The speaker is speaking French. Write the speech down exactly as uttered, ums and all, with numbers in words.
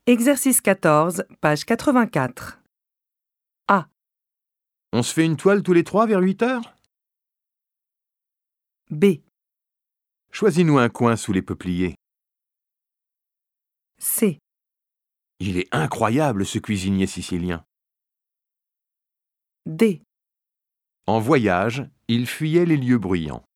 Exercice quatorze, page quatre-vingt-quatre. A. On se fait une toile tous les trois vers huit heures? B. Choisis-nous un coin sous les peupliers. C. Il est incroyable ce cuisinier sicilien. D. En voyage, il fuyait les lieux bruyants.